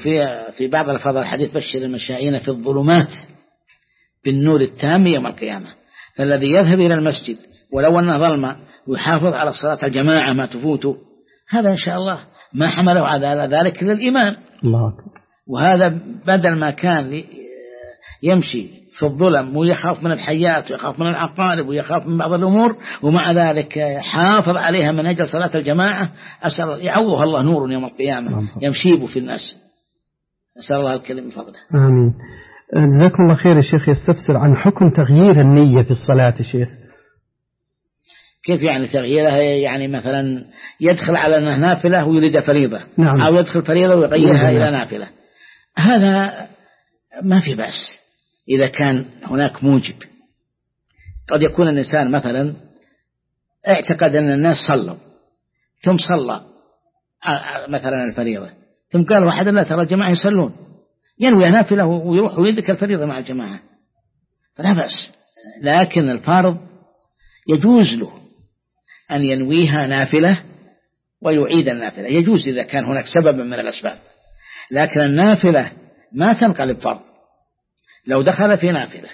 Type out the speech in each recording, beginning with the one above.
في بعض الألفاظ الحديث بشر المشائين في الظلمات بالنور التام يوم القيامة. فالذي يذهب إلى المسجد ولو أنه ظلمة ويحافظ على صلاة الجماعة ما تفوته، هذا إن شاء الله ما حمله على ذلك إلا الإيمان. وهذا بدل ما كان يمشي في الظلم ويخاف من الحيات ويخاف من العقارب ويخاف من بعض الأمور، ومع ذلك حافظ عليها من أجل صلاة الجماعة، أسأل يعوضها الله نور يوم القيامة يمشيب في الناس. أسأل الله الكريم بفضله. آمين. جزاكم الله خير. يا شيخ يستفسر عن حكم تغيير النية في الصلاة. يا شيخ كيف يعني تغييرها؟ يعني مثلا يدخل على أنها نافلة ويريد فريضة. نعم. أو يدخل فريضة ويغيرها إلى نافلة، هذا ما في بأس إذا كان هناك موجب. قد يكون الإنسان مثلا اعتقد أن الناس صلوا ثم صلى مثلا الفريضة، ثم قال واحد لا ترى الجماعة يصلون، ينوي نافلة ويروح ويذكر الفريضة مع الجماعة، فلا بأس. لكن الفارض يجوز له أن ينويها نافلة ويعيد النافلة، يجوز إذا كان هناك سبب من الأسباب. لكن النافلة ما تنقلب فرض. لو دخل في نافلة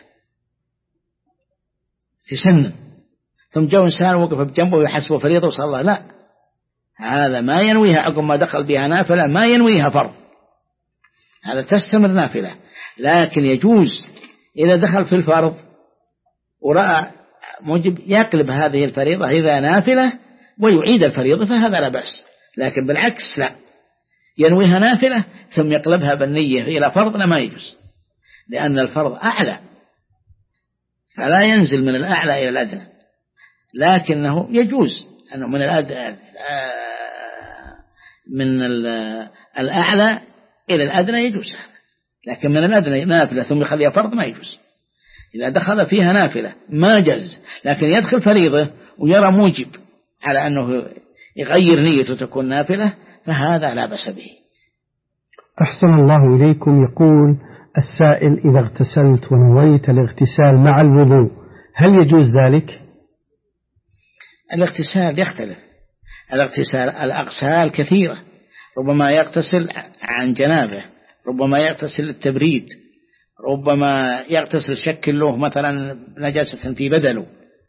في سن ثم جاء إنسان وقف بجنبه ويحسبه فريضة وصلى، لا، هذا ما ينويها عقب ما دخل بها نافلة، ما ينويها فرض، هذا تستمر نافلة. لكن يجوز إذا دخل في الفرض ورأى موجب يقلب هذه الفريضة إذا نافلة ويعيد الفريضة، فهذا لا بأس. لكن بالعكس لا، ينويها نافلة ثم يقلبها بالنية إلى فرض، لا، ما يجوز، لأن الفرض أعلى فلا ينزل من الأعلى إلى الأدنى. لكنه يجوز أنه من الأعلى إلى الأدنى يجوز، لكن من الأدنى نافلة ثم يخليها فرض ما يجوز. إذا دخل فيها نافلة ما جاز، لكن يدخل فريضة ويرى موجب على أنه يغير نيته تكون نافلة، فهذا لا بأس به. أحسن الله إليكم. يقول السائل: إذا اغتسلت ونويت الاغتسال مع الوضوء هل يجوز ذلك؟ الاغتسال يختلف. الأغسال كثيرة، ربما يغتسل عن جنابه، ربما يغتسل للتبريد، ربما يغتسل شكل له مثلا نجاسة في بدنه.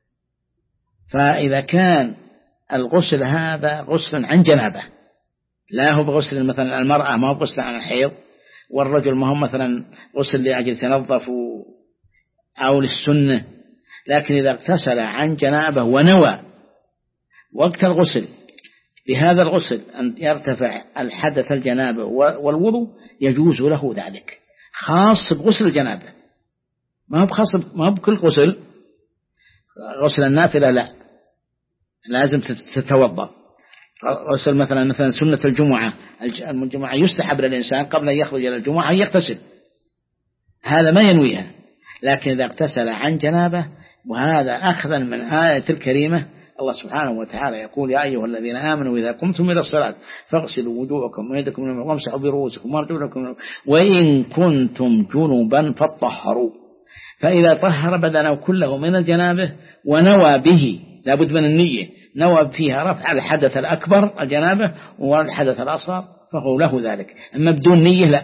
فإذا كان الغسل هذا غسل عن جنابه، لا هو بغسل مثلا المرأة ما هو بغسل عن الحيض، والرجل ما هو مثلا غسل لأجل يتنظف أو للسنة، لكن إذا اغتسل عن جنابه ونوى وقت الغسل بهذا الغسل أن يرتفع الحدث الجنابه والوضوء، يجوز له ذلك، خاص بغسل الجنابه، ما هو بكل غسل. غسل النافلة لا، لازم تتوضأ. غسل مثلا سنة الجمعة يستحب للإنسان قبل أن يخرج إلى الجمعة يغتسل، هذا ما ينويها. لكن إذا اغتسل عن جنابه، وهذا أخذا من آية الكريمة، الله سبحانه وتعالى يقول: يا أيها الذين آمنوا إذا قمتم إلى الصلاة فاغسلوا وجوهكم ويدكم وامسحوا برؤوسكم وارجلكم وإن كنتم جنبا فطهروا. فإذا طهر بدنه كله من الجنابه ونوى به، لابد من النية، نوى فيها رفع الحدث الأكبر الجنابه والحدث الأصغر، فهو له ذلك. أما بدون نية لا.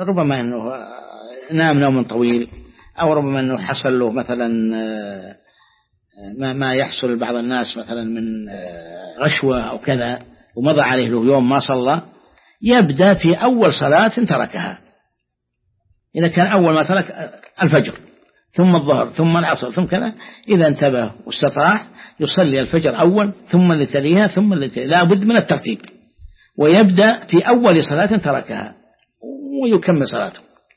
ربما أنه نام نوم طويل، أو ربما أنه حصل له مثلا ما يحصل لبعض الناس مثلا من غشوة أو كذا، ومضى عليه له يوم ما صلى، يبدأ في أول صلاة تركها. إذا كان أول ما ترك الفجر ثم الظهر ثم العصر ثم كذا، إذا انتبه واستطاع يصلي الفجر أول ثم اللي تليها ثم اللي تليها، لا بد من الترتيب، ويبدأ في أول صلاة تركها ويكمل صلاته.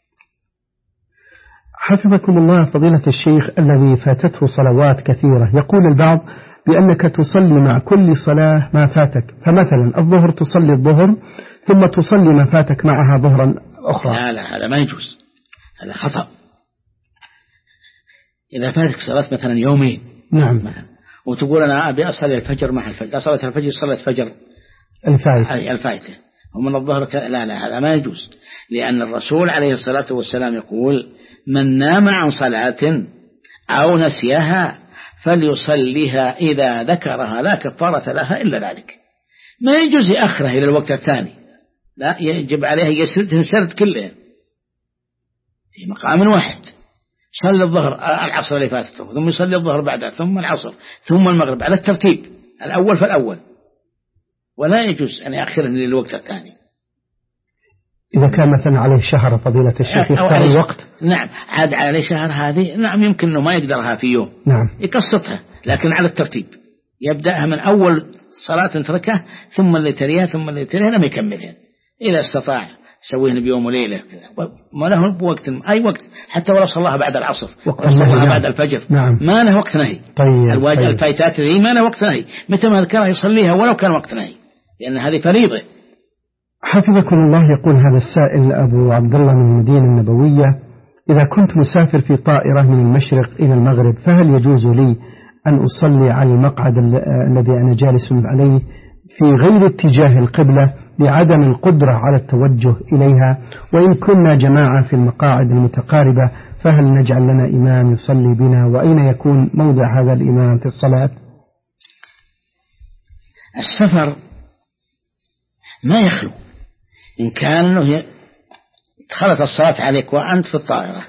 حفظكم الله فضيلة الشيخ، الذي فاتته صلوات كثيرة، يقول البعض بأنك تصلي مع كل صلاة ما فاتك، فمثلا الظهر تصلي الظهر ثم تصلي ما فاتك معها ظهرا أخرى. لا هذا ما يجوز، هذا خطأ. إذا فاتك صلاة مثلا يومين نعم مثلا، وتقول أنا أبي أصلي الفجر مع الفجر، صلاة الفجر صلاة الفجر الفائتة ومن الظهر لا هذا ما يجوز، لأن الرسول عليه الصلاة والسلام يقول من نام عن صلاة أو نسيها فليصليها إذا ذكرها لا كفارة لها إلا ذلك. ما يجوز يأخره إلى الوقت الثاني، لا يجب عليه يسرد كله في مقام واحد، صلي الظهر العصر اللي فاتته ثم يصلي الظهر بعدها ثم العصر ثم المغرب على الترتيب الأول فالأول، ولا يجوز أن يأخره للوقت الثاني. إذا كان مثلا عليه شهر فضيلة الشيخ يختار الوقت. نعم عاد عليه شهر، هذه نعم يمكن أنه ما يقدرها في يوم، نعم يقسطها، لكن على الترتيب يبدأها من أول صلاة تركها ثم اللي تليها ثم اللي تليها لم يكملها. إذا استطاع يسويهن بيوم وليلة ما له بوقت، أي وقت حتى ولو صلاها بعد العصر صلاها بعد الفجر نعم. ما له وقت نهي. الواجب الفايتات ذي ما له وقت نهي، متى ما ذكرها يصليها ولو كان وقت نهي، لأن هذه فريضة. حفظكم الله، يقول هذا السائل أبو عبد الله من المدينة النبوية: إذا كنت مسافر في طائرة من المشرق إلى المغرب، فهل يجوز لي أن أصلي على المقعد الذي أنا جالس عليه في غير اتجاه القبلة لعدم القدرة على التوجه إليها؟ وإن كنا جماعة في المقاعد المتقاربة فهل نجعل لنا إمام يصلي بنا؟ وأين يكون موضع هذا الإمام في الصلاة؟ السفر ما يخلو، إن كان أنه دخلت الصلاة عليك وأنت في الطائرة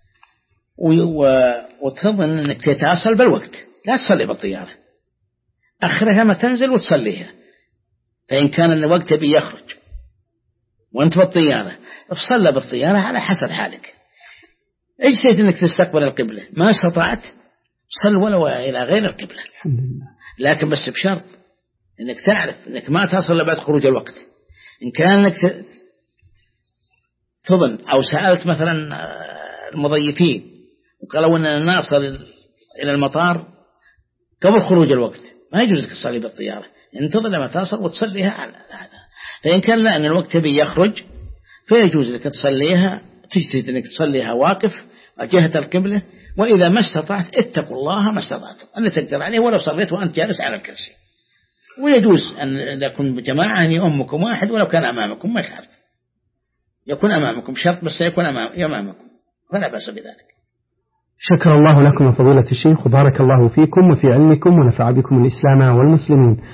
وتظن أنك تتصل بالوقت، لا تصلي بالطيارة، أخرها ما تنزل وتصليها. فإن كان الوقت بيخرج وأنت في الطيارة افصل بالطيارة على حسب حالك. اجتهد أنك تستقبل القبلة، ما استطعت صل ولو إلى غير القبلة، لكن بس بشرط أنك تعرف أنك ما تصل بعد خروج الوقت. إن كان أنك تظن أو سألت مثلا المضيفين وقالوا أننا نصل إلى المطار قبل خروج الوقت، ما يجوز لك تصلي بالطيارة، انتظر لما تصل وتصليها على هذا. فإن كان لا أن الوقت بيخرج فيجوز لك تصليها، تجتهد أنك تصليها واقف جهة القبلة، وإذا ما استطعت اتقوا الله ما استطعتم أن تقدر عليه ولو صليت وأنت جالس على الكرسي. ويجوز أن إذا كنت بجماعة أن يؤمكم واحد ولو كان أمامكم، ما يخالف يكون أمامكم، شرط بس يكون أمامكم فلا بأس بذلك. شكر الله لكم فضيلة الشيخ وبارك الله فيكم وفي علمكم ونفع بكم الإسلام والمسلمين.